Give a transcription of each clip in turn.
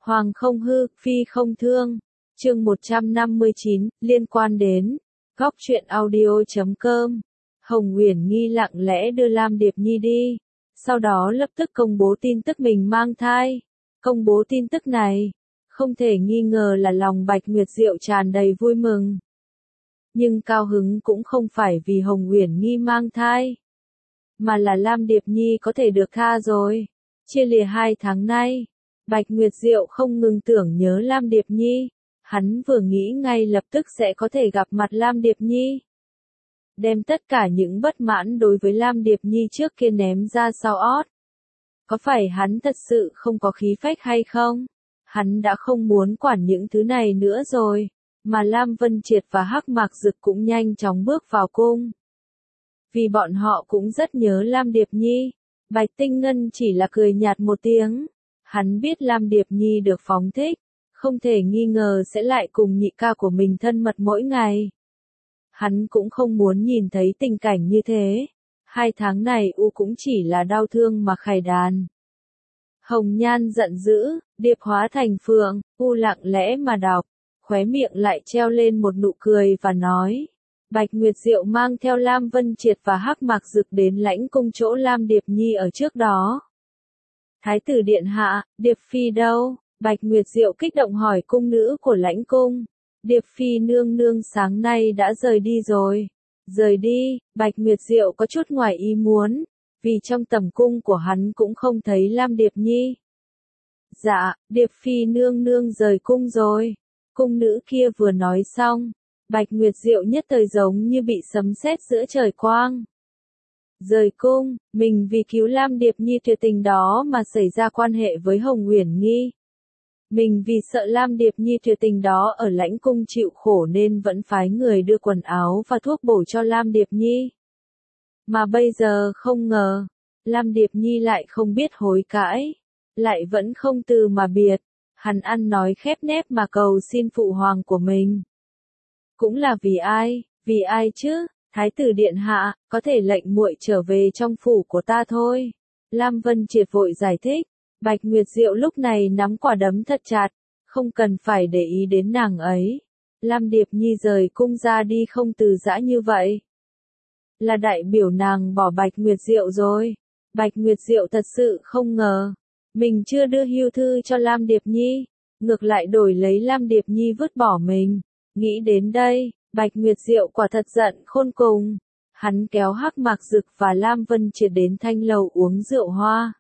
Hoàng không hư, phi không thương. Chương 159, liên quan đến góc truyện audio.com. Hồng Uyển Nghi lặng lẽ đưa Lam Điệp Nhi đi, sau đó lập tức công bố tin tức mình mang thai. Công bố tin tức này, không thể nghi ngờ là lòng Bạch Nguyệt Diệu tràn đầy vui mừng. Nhưng cao hứng cũng không phải vì Hồng Uyển Nghi mang thai, mà là Lam Điệp Nhi có thể được tha rồi. Chia lìa 2 tháng nay, Bạch Nguyệt Diệu không ngừng tưởng nhớ Lam Điệp Nhi. Hắn vừa nghĩ ngay lập tức sẽ có thể gặp mặt Lam Điệp Nhi, đem tất cả những bất mãn đối với Lam Điệp Nhi trước kia ném ra sau ót. Có phải hắn thật sự không có khí phách hay không? Hắn đã không muốn quản những thứ này nữa rồi, mà Lam Vân Triệt và Hắc Mạc Dực cũng nhanh chóng bước vào cung. Vì bọn họ cũng rất nhớ Lam Điệp Nhi. Bạch Tinh Ngân chỉ là cười nhạt một tiếng. Hắn biết Lam Điệp Nhi được phóng thích, không thể nghi ngờ sẽ lại cùng nhị ca của mình thân mật mỗi ngày. Hắn cũng không muốn nhìn thấy tình cảnh như thế. 2 tháng này cũng chỉ là đau thương mà khải đàn. Hồng Nhan giận dữ, điệp hóa thành phượng, lặng lẽ mà đọc, khóe miệng lại treo lên một nụ cười và nói. Bạch Nguyệt Diệu mang theo Lam Vân Triệt và Hắc Mạc Dực đến lãnh cung chỗ Lam Điệp Nhi ở trước đó. Thái tử điện hạ, Điệp Phi đâu? Bạch Nguyệt Diệu kích động hỏi cung nữ của lãnh cung. Điệp Phi nương nương sáng nay đã rời đi rồi. Rời đi, Bạch Nguyệt Diệu có chút ngoài ý muốn, vì trong tầm cung của hắn cũng không thấy Lam Điệp Nhi. Dạ, Điệp Phi nương nương rời cung rồi. Cung nữ kia vừa nói xong, Bạch Nguyệt Diệu nhất thời giống như bị sấm sét giữa trời quang. Rời cung, mình vì cứu Lam Điệp Nhi tuyệt tình đó mà xảy ra quan hệ với Hồng Uyển Nghi. Mình vì sợ Lam Điệp Nhi tuyệt tình đó ở lãnh cung chịu khổ nên vẫn phái người đưa quần áo và thuốc bổ cho Lam Điệp Nhi. Mà bây giờ không ngờ, Lam Điệp Nhi lại không biết hối cãi, lại vẫn không từ mà biệt. Hắn ăn nói khép nép mà cầu xin phụ hoàng của mình. Cũng là vì ai chứ? Thái tử điện hạ, có thể lệnh muội trở về trong phủ của ta thôi. Lam Vân Triệt vội giải thích. Bạch Nguyệt Diệu lúc này nắm quả đấm thật chặt, không cần phải để ý đến nàng ấy. Lam Điệp Nhi rời cung ra đi không từ giã như vậy, là đại biểu nàng bỏ Bạch Nguyệt Diệu rồi. Bạch Nguyệt Diệu thật sự không ngờ, mình chưa đưa hưu thư cho Lam Điệp Nhi, ngược lại đổi lấy Lam Điệp Nhi vứt bỏ mình. Nghĩ đến đây, Bạch Nguyệt Diệu quả thật giận khôn cùng. Hắn kéo Hắc Mạc Dực và Lam Vân Triệt đến thanh lầu uống rượu hoa.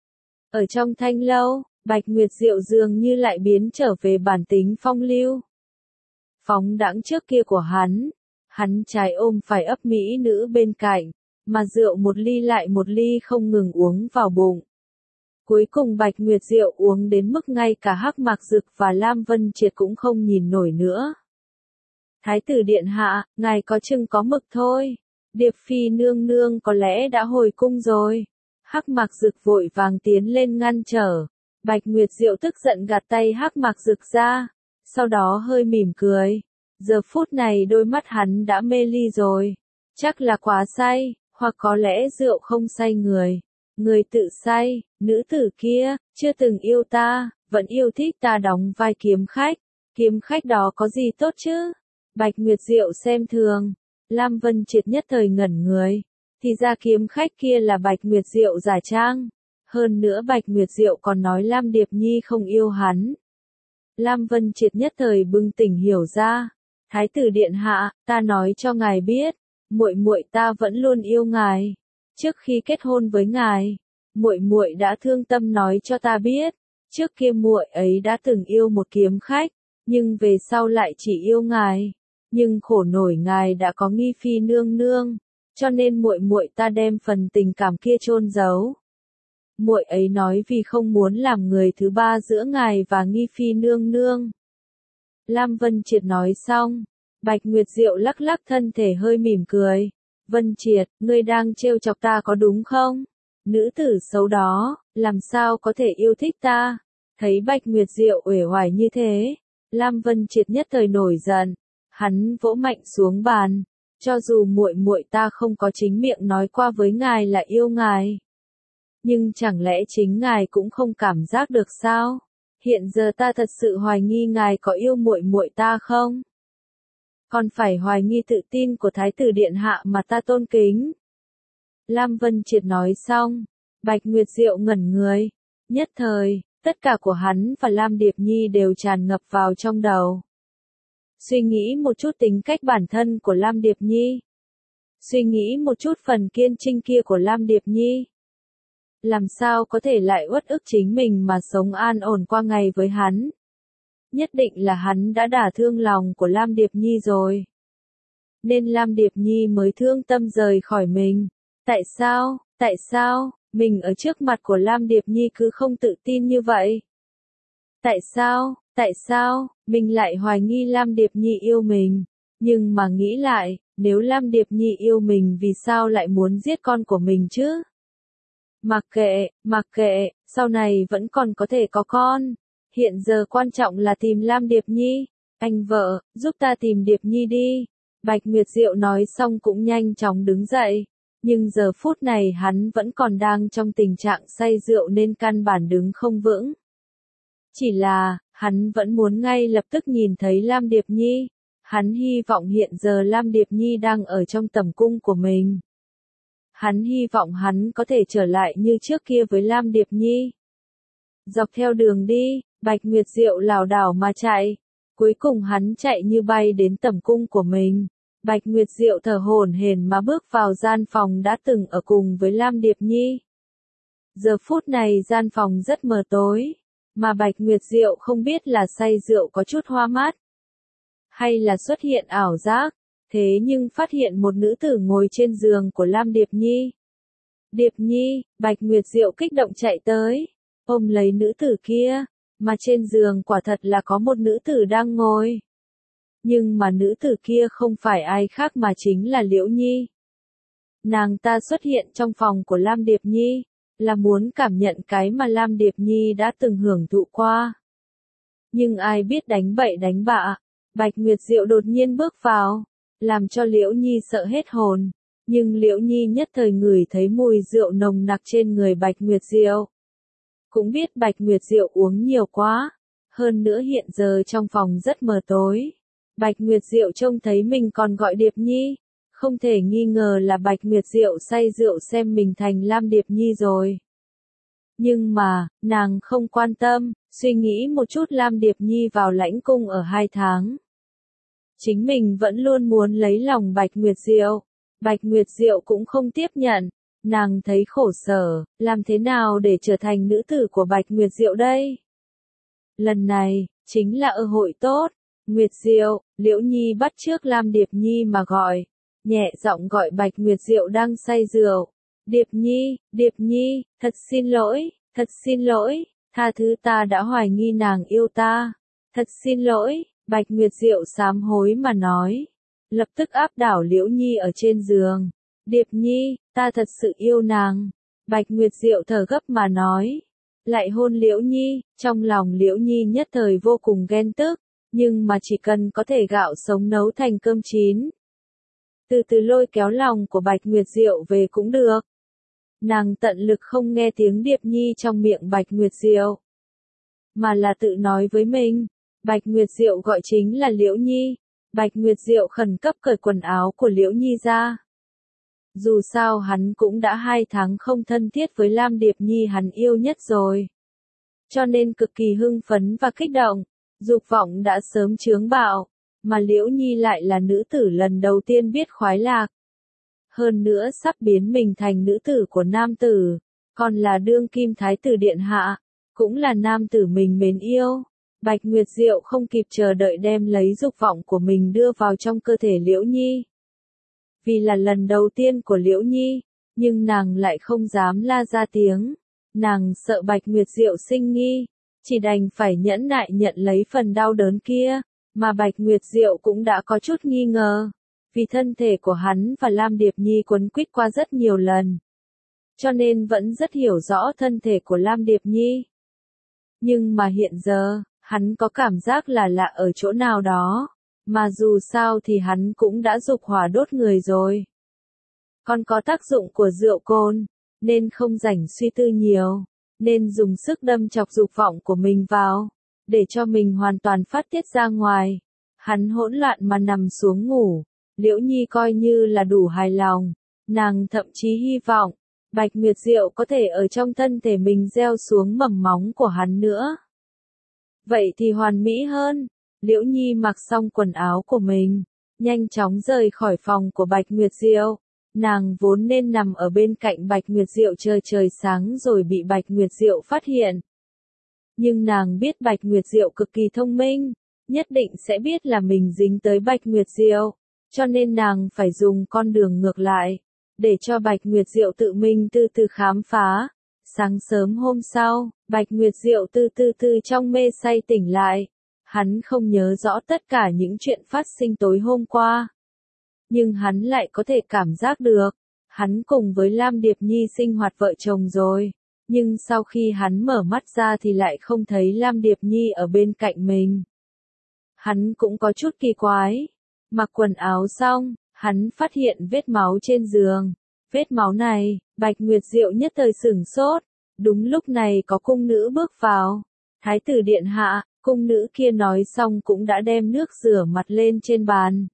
Ở trong thanh lâu, Bạch Nguyệt Diệu dường như lại biến trở về bản tính phong lưu, phóng đãng trước kia của hắn trái ôm phải ấp mỹ nữ bên cạnh, mà rượu một ly lại một ly không ngừng uống vào bụng. Cuối cùng Bạch Nguyệt Diệu uống đến mức ngay cả Hắc Mạc Dực và Lam Vân Triệt cũng không nhìn nổi nữa. Thái tử điện hạ, ngài có chừng có mực thôi. Điệp Phi nương nương có lẽ đã hồi cung rồi. Hắc Mạc Dực vội vàng tiến lên ngăn trở. Bạch Nguyệt Diệu tức giận gạt tay Hắc Mạc Dực ra, sau đó hơi mỉm cười. Giờ phút này đôi mắt hắn đã mê ly rồi. Chắc là quá say, hoặc có lẽ rượu không say người. Người tự say, nữ tử kia, chưa từng yêu ta, vẫn yêu thích ta đóng vai kiếm khách. Kiếm khách đó có gì tốt chứ? Bạch Nguyệt Diệu xem thường. Lam Vân Triệt nhất thời ngẩn người. Thì ra kiếm khách kia là Bạch Nguyệt Diệu giả trang. Hơn nữa Bạch Nguyệt Diệu còn nói Lam Điệp Nhi không yêu hắn. Lam Vân Triệt nhất thời bừng tỉnh hiểu ra. Thái tử điện hạ, ta nói cho ngài biết, muội ta vẫn luôn yêu ngài. Trước khi kết hôn với ngài, muội đã thương tâm nói cho ta biết, trước kia muội ấy đã từng yêu một kiếm khách, nhưng về sau lại chỉ yêu ngài. Nhưng khổ nổi ngài đã có Nghi Phi nương nương, cho nên muội ta đem phần tình cảm kia chôn giấu. Muội ấy nói vì không muốn làm người thứ ba giữa ngài và Nghi Phi nương nương. Lam Vân Triệt nói xong, Bạch Nguyệt Diệu lắc lắc thân thể hơi mỉm cười. Vân Triệt, ngươi đang trêu chọc ta có đúng không? Nữ tử xấu đó, làm sao có thể yêu thích ta? Thấy Bạch Nguyệt Diệu uể oải như thế, Lam Vân Triệt nhất thời nổi giận. Hắn vỗ mạnh xuống bàn. Cho dù muội ta không có chính miệng nói qua với ngài là yêu ngài, nhưng chẳng lẽ chính ngài cũng không cảm giác được sao? hiện giờ ta thật sự hoài nghi ngài có yêu muội muội ta không? Còn phải hoài nghi tự tin của Thái tử Điện Hạ mà ta tôn kính. Lam Vân Triệt nói xong, Bạch Nguyệt Diệu ngẩn người. Nhất thời, tất cả của hắn và Lam Điệp Nhi đều tràn ngập vào trong đầu. Suy nghĩ một chút tính cách bản thân của Lam Điệp Nhi. Suy nghĩ một chút phần kiên trinh kia của Lam Điệp Nhi. Làm sao có thể lại uất ức chính mình mà sống an ổn qua ngày với hắn? Nhất định là hắn đã đả thương lòng của Lam Điệp Nhi rồi. Nên Lam Điệp Nhi mới thương tâm rời khỏi mình. Tại sao, mình ở trước mặt của Lam Điệp Nhi cứ không tự tin như vậy? Tại sao, mình lại hoài nghi Lam Điệp Nhi yêu mình? Nhưng mà nghĩ lại, nếu Lam Điệp Nhi yêu mình vì sao lại muốn giết con của mình chứ? Mặc kệ, sau này vẫn còn có thể có con. Hiện giờ quan trọng là tìm Lam Điệp Nhi. Anh vợ, giúp ta tìm Điệp Nhi đi. Bạch Nguyệt Diệu nói xong cũng nhanh chóng đứng dậy. Nhưng giờ phút này hắn vẫn còn đang trong tình trạng say rượu nên căn bản đứng không vững. Chỉ là, hắn vẫn muốn ngay lập tức nhìn thấy Lam Điệp Nhi. Hắn hy vọng hiện giờ Lam Điệp Nhi đang ở trong tầm cung của mình. Hắn hy vọng hắn có thể trở lại như trước kia với Lam Điệp Nhi. Dọc theo đường đi, Bạch Nguyệt Diệu lảo đảo mà chạy. Cuối cùng hắn chạy như bay đến tầm cung của mình. Bạch Nguyệt Diệu thở hổn hển mà bước vào gian phòng đã từng ở cùng với Lam Điệp Nhi. Giờ phút này gian phòng rất mờ tối, mà Bạch Nguyệt Diệu không biết là say rượu có chút hoa mắt, hay là xuất hiện ảo giác, thế nhưng phát hiện một nữ tử ngồi trên giường của Lam Điệp Nhi. Điệp Nhi, Bạch Nguyệt Diệu kích động chạy tới, ôm lấy nữ tử kia, mà trên giường quả thật là có một nữ tử đang ngồi. Nhưng mà nữ tử kia không phải ai khác mà chính là Liễu Nhi. Nàng ta xuất hiện trong phòng của Lam Điệp Nhi, là muốn cảm nhận cái mà Lam Điệp Nhi đã từng hưởng thụ qua. Nhưng ai biết đánh bậy đánh bạ, Bạch Nguyệt Diệu đột nhiên bước vào, làm cho Liễu Nhi sợ hết hồn. Nhưng Liễu Nhi nhất thời ngửi thấy mùi rượu nồng nặc trên người Bạch Nguyệt Diệu. Cũng biết Bạch Nguyệt Diệu uống nhiều quá, hơn nữa hiện giờ trong phòng rất mờ tối. Bạch Nguyệt Diệu trông thấy mình còn gọi Điệp Nhi, không thể nghi ngờ là Bạch Nguyệt Diệu say rượu xem mình thành Lam Điệp Nhi rồi. Nhưng mà, nàng không quan tâm, suy nghĩ một chút Lam Điệp Nhi vào lãnh cung ở 2 tháng. Chính mình vẫn luôn muốn lấy lòng Bạch Nguyệt Diệu. Bạch Nguyệt Diệu cũng không tiếp nhận, nàng thấy khổ sở, làm thế nào để trở thành nữ tử của Bạch Nguyệt Diệu đây? Lần này, chính là cơ hội tốt. Nguyệt Diệu, Liễu Nhi bắt chước Lam Điệp Nhi mà gọi, nhẹ giọng gọi Bạch Nguyệt Diệu đang say rượu. Điệp Nhi, thật xin lỗi, tha thứ ta đã hoài nghi nàng yêu ta. Thật xin lỗi, Bạch Nguyệt Diệu sám hối mà nói. Lập tức áp đảo Liễu Nhi ở trên giường. Điệp Nhi, ta thật sự yêu nàng. Bạch Nguyệt Diệu thở gấp mà nói. Lại hôn Liễu Nhi, trong lòng Liễu Nhi nhất thời vô cùng ghen tức. Nhưng mà chỉ cần có thể gạo sống nấu thành cơm chín. Từ từ lôi kéo lòng của Bạch Nguyệt Diệu về cũng được. Nàng tận lực không nghe tiếng Điệp Nhi trong miệng Bạch Nguyệt Diệu. Mà là tự nói với mình. Bạch Nguyệt Diệu gọi chính là Liễu Nhi. Bạch Nguyệt Diệu khẩn cấp cởi quần áo của Liễu Nhi ra. Dù sao hắn cũng đã 2 tháng không thân thiết với Lam Điệp Nhi hắn yêu nhất rồi. Cho nên cực kỳ hưng phấn và kích động. Dục vọng đã sớm chướng bạo, mà Liễu Nhi lại là nữ tử lần đầu tiên biết khoái lạc. Hơn nữa sắp biến mình thành nữ tử của nam tử, còn là đương kim thái tử điện hạ, cũng là nam tử mình mến yêu. Bạch Nguyệt Diệu không kịp chờ đợi đem lấy dục vọng của mình đưa vào trong cơ thể Liễu Nhi. Vì là lần đầu tiên của Liễu Nhi, nhưng nàng lại không dám la ra tiếng. Nàng sợ Bạch Nguyệt Diệu sinh nghi. Chỉ đành phải nhẫn nại nhận lấy phần đau đớn kia, mà Bạch Nguyệt Diệu cũng đã có chút nghi ngờ, vì thân thể của hắn và Lam Điệp Nhi quấn quýt qua rất nhiều lần, cho nên vẫn rất hiểu rõ thân thể của Lam Điệp Nhi. Nhưng mà hiện giờ, hắn có cảm giác là lạ ở chỗ nào đó, mà dù sao thì hắn cũng đã dục hỏa đốt người rồi. Còn có tác dụng của rượu cồn, nên không rảnh suy tư nhiều. nên dùng sức đâm chọc dục vọng của mình vào, để cho mình hoàn toàn phát tiết ra ngoài. Hắn hỗn loạn mà nằm xuống ngủ, Liễu Nhi coi như là đủ hài lòng, nàng thậm chí hy vọng, Bạch Nguyệt Diệu có thể ở trong thân thể mình gieo xuống mầm móng của hắn nữa. Vậy thì hoàn mỹ hơn. Liễu Nhi mặc xong quần áo của mình, nhanh chóng rời khỏi phòng của Bạch Nguyệt Diệu. Nàng vốn nên nằm ở bên cạnh Bạch Nguyệt Diệu chờ trời sáng rồi bị Bạch Nguyệt Diệu phát hiện. Nhưng nàng biết Bạch Nguyệt Diệu cực kỳ thông minh, nhất định sẽ biết là mình dính tới Bạch Nguyệt Diệu, cho nên nàng phải dùng con đường ngược lại, để cho Bạch Nguyệt Diệu tự mình từ từ khám phá. Sáng sớm hôm sau, Bạch Nguyệt Diệu từ từ trong mê say tỉnh lại. Hắn không nhớ rõ tất cả những chuyện phát sinh tối hôm qua. Nhưng hắn lại có thể cảm giác được, hắn cùng với Lam Điệp Nhi sinh hoạt vợ chồng rồi. Nhưng sau khi hắn mở mắt ra thì lại không thấy Lam Điệp Nhi ở bên cạnh mình. Hắn cũng có chút kỳ quái. Mặc quần áo xong, hắn phát hiện vết máu trên giường. Vết máu này, Bạch Nguyệt Diệu nhất thời sửng sốt. Đúng lúc này có cung nữ bước vào. Thái tử điện hạ, cung nữ kia nói xong cũng đã đem nước rửa mặt lên trên bàn.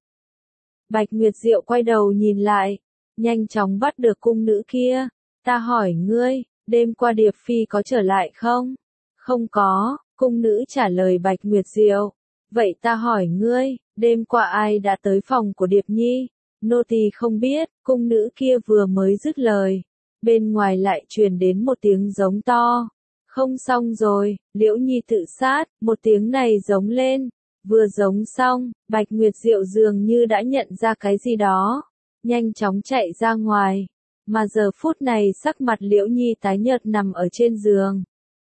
Bạch Nguyệt Diệu quay đầu nhìn lại, nhanh chóng bắt được cung nữ kia. Ta hỏi ngươi, đêm qua Điệp Phi có trở lại không? Không có, cung nữ trả lời Bạch Nguyệt Diệu. Vậy ta hỏi ngươi, đêm qua ai đã tới phòng của Điệp Nhi? Nô tỳ không biết, cung nữ kia vừa mới dứt lời. Bên ngoài lại truyền đến một tiếng giống to. Không xong rồi, Liễu Nhi tự sát, một tiếng này giống lên. Vừa giống xong, Bạch Nguyệt Diệu dường như đã nhận ra cái gì đó. Nhanh chóng chạy ra ngoài. Mà giờ phút này sắc mặt Liễu Nhi tái nhợt nằm ở trên giường.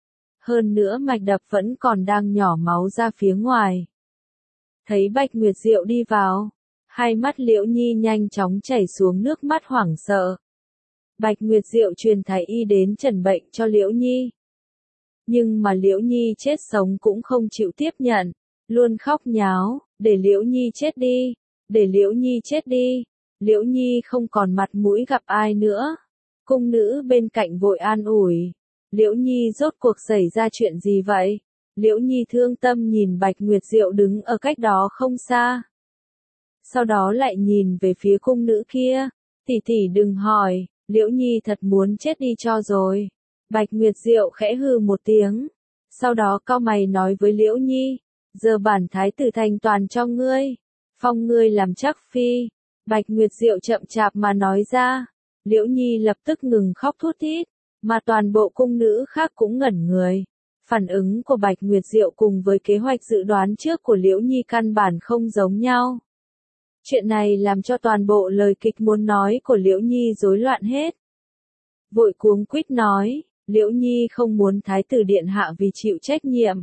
Hơn nữa mạch đập vẫn còn đang nhỏ máu ra phía ngoài. Thấy Bạch Nguyệt Diệu đi vào, hai mắt Liễu Nhi nhanh chóng chảy xuống nước mắt hoảng sợ. Bạch Nguyệt Diệu truyền thái y đến trần bệnh cho Liễu Nhi. Nhưng mà Liễu Nhi chết sống cũng không chịu tiếp nhận, luôn khóc nháo, để Liễu Nhi chết đi, để Liễu Nhi chết đi. Liễu Nhi không còn mặt mũi gặp ai nữa. Cung nữ bên cạnh vội an ủi. Liễu Nhi rốt cuộc xảy ra chuyện gì vậy? Liễu Nhi thương tâm nhìn Bạch Nguyệt Diệu đứng ở cách đó không xa. Sau đó lại nhìn về phía cung nữ kia. Tỷ tỷ đừng hỏi, Liễu Nhi thật muốn chết đi cho rồi. Bạch Nguyệt Diệu khẽ hừ một tiếng. Sau đó cau mày nói với Liễu Nhi. Giờ bản thái tử thành toàn cho ngươi. Phong ngươi làm chắc phi. Bạch Nguyệt Diệu chậm chạp mà nói ra. Liễu Nhi lập tức ngừng khóc thút thít. Mà toàn bộ cung nữ khác cũng ngẩn người. Phản ứng của Bạch Nguyệt Diệu cùng với kế hoạch dự đoán trước của Liễu Nhi căn bản không giống nhau. Chuyện này làm cho toàn bộ lời kịch muốn nói của Liễu Nhi rối loạn hết. Vội cuống quýt nói, Liễu Nhi không muốn thái tử điện hạ vì chịu trách nhiệm.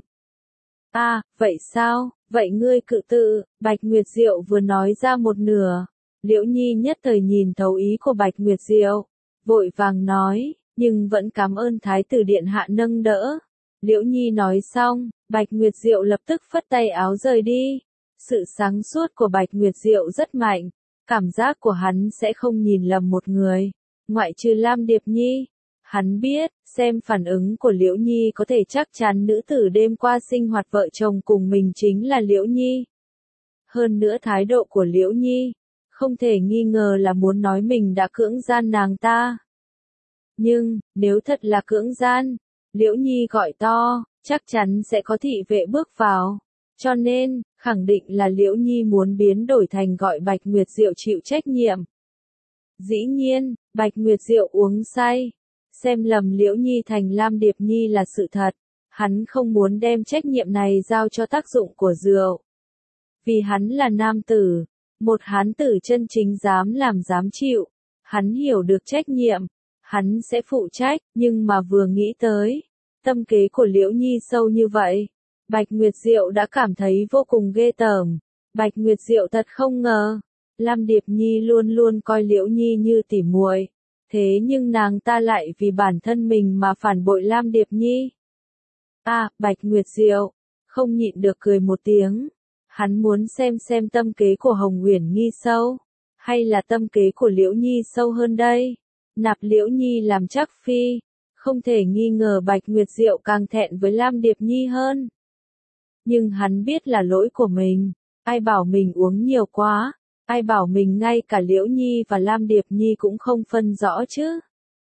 Vậy sao, vậy ngươi cự tự, Bạch Nguyệt Diệu vừa nói ra một nửa. Liễu Nhi nhất thời nhìn thấu ý của Bạch Nguyệt Diệu, vội vàng nói, nhưng vẫn cảm ơn thái tử điện hạ nâng đỡ. Liễu Nhi nói xong, Bạch Nguyệt Diệu lập tức phất tay áo rời đi. Sự sáng suốt của Bạch Nguyệt Diệu rất mạnh, cảm giác của hắn sẽ không nhìn lầm một người, ngoại trừ Lam Điệp Nhi. Hắn biết, xem phản ứng của Liễu Nhi có thể chắc chắn nữ tử đêm qua sinh hoạt vợ chồng cùng mình chính là Liễu Nhi. Hơn nữa thái độ của Liễu Nhi, không thể nghi ngờ là muốn nói mình đã cưỡng gian nàng ta. Nhưng, nếu thật là cưỡng gian, Liễu Nhi gọi to, chắc chắn sẽ có thị vệ bước vào. Cho nên, khẳng định là Liễu Nhi muốn biến đổi thành gọi Bạch Nguyệt Diệu chịu trách nhiệm. Dĩ nhiên, Bạch Nguyệt Diệu uống say, xem lầm Liễu Nhi thành Lam Điệp Nhi là sự thật. Hắn không muốn đem trách nhiệm này giao cho tác dụng của rượu. Vì hắn là nam tử, một hán tử chân chính dám làm dám chịu. Hắn hiểu được trách nhiệm, hắn sẽ phụ trách, nhưng mà vừa nghĩ tới tâm kế của Liễu Nhi sâu như vậy, Bạch Nguyệt Diệu đã cảm thấy vô cùng ghê tởm. Bạch Nguyệt Diệu thật không ngờ, Lam Điệp Nhi luôn luôn coi Liễu Nhi như tỉ muội, thế nhưng nàng ta lại vì bản thân mình mà phản bội Lam Điệp Nhi. Bạch Nguyệt Diệu không nhịn được cười một tiếng. Hắn muốn xem tâm kế của Hồng Uyển Nghi sâu, hay là tâm kế của Liễu Nhi sâu hơn đây. Nạp Liễu Nhi làm chắc phi, Không thể nghi ngờ Bạch Nguyệt Diệu càng thẹn với Lam Điệp Nhi hơn. Nhưng hắn biết là lỗi của mình. Ai bảo mình uống nhiều quá, ai bảo mình ngay cả Liễu Nhi và Lam Điệp Nhi cũng không phân rõ chứ.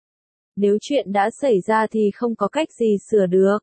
Nếu chuyện đã xảy ra thì không có cách gì sửa được.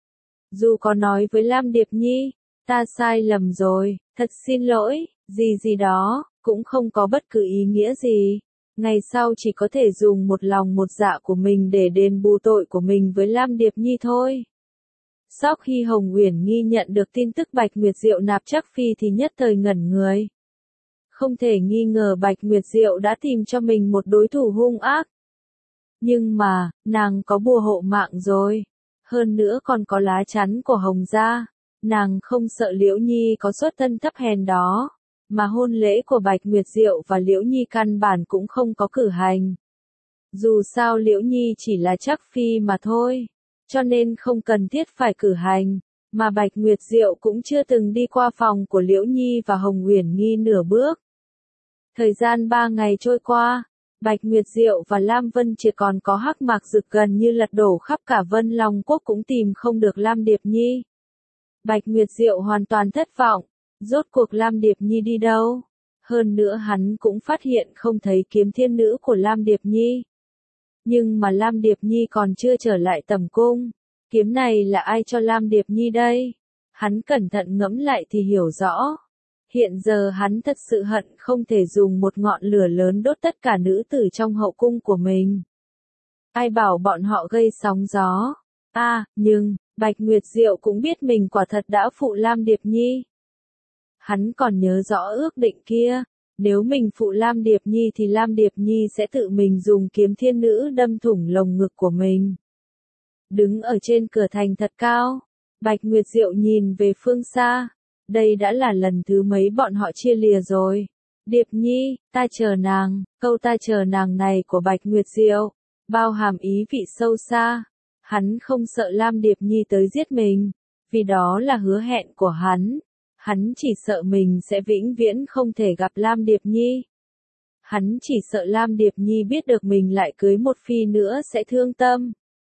Dù có nói với Lam Điệp Nhi, ta sai lầm rồi, thật xin lỗi, gì gì đó, cũng không có bất cứ ý nghĩa gì. Ngày sau chỉ có thể dùng một lòng một dạ của mình để đền bù tội của mình với Lam Điệp Nhi thôi. Sau khi Hồng Uyển Nghi nhận được tin tức Bạch Nguyệt Diệu nạp Trác Phi thì nhất thời ngẩn người. Không thể nghi ngờ Bạch Nguyệt Diệu đã tìm cho mình một đối thủ hung ác. Nhưng mà, nàng có bùa hộ mạng rồi. Hơn nữa còn có lá chắn của Hồng gia. Nàng không sợ Liễu Nhi có xuất thân thấp hèn đó. Mà hôn lễ của Bạch Nguyệt Diệu và Liễu Nhi căn bản cũng không có cử hành. Dù sao Liễu Nhi chỉ là Trác Phi mà thôi. Cho nên không cần thiết phải cử hành. Mà Bạch Nguyệt Diệu cũng chưa từng đi qua phòng của Liễu Nhi và Hồng Uyển Nghi nửa bước. Thời gian 3 ngày trôi qua, Bạch Nguyệt Diệu và Lam Vân Triệt còn có Hắc Mạc Dực gần như lật đổ khắp cả Vân Long Quốc cũng tìm không được Lam Điệp Nhi. Bạch Nguyệt Diệu hoàn toàn thất vọng, rốt cuộc Lam Điệp Nhi đi đâu? Hơn nữa hắn cũng phát hiện không thấy kiếm thiên nữ của Lam Điệp Nhi. Nhưng mà Lam Điệp Nhi còn chưa trở lại tầm cung. Kiếm này là ai cho Lam Điệp Nhi đây? Hắn cẩn thận ngẫm lại thì hiểu rõ. Hiện giờ hắn thật sự hận không thể dùng một ngọn lửa lớn đốt tất cả nữ tử trong hậu cung của mình. Ai bảo bọn họ gây sóng gió. Nhưng, Bạch Nguyệt Diệu cũng biết mình quả thật đã phụ Lam Điệp Nhi. Hắn còn nhớ rõ ước định kia. Nếu mình phụ Lam Điệp Nhi thì Lam Điệp Nhi sẽ tự mình dùng kiếm thiên nữ đâm thủng lồng ngực của mình. Đứng ở trên cửa thành thật cao, Bạch Nguyệt Diệu nhìn về phương xa. Đây đã là lần thứ mấy bọn họ chia lìa rồi. Điệp Nhi, ta chờ nàng, câu ta chờ nàng này của Bạch Nguyệt Diệu, bao hàm ý vị sâu xa. Hắn không sợ Lam Điệp Nhi tới giết mình, vì đó là hứa hẹn của hắn. Hắn chỉ sợ mình sẽ vĩnh viễn không thể gặp Lam Điệp Nhi. Hắn chỉ sợ Lam Điệp Nhi biết được mình lại cưới một phi nữa sẽ thương tâm.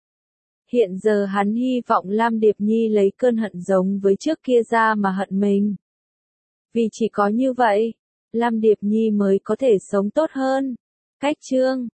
Hiện giờ hắn hy vọng Lam Điệp Nhi lấy cơn hận giống với trước kia ra mà hận mình. Vì chỉ có như vậy, Lam Điệp Nhi mới có thể sống tốt hơn. Cách chương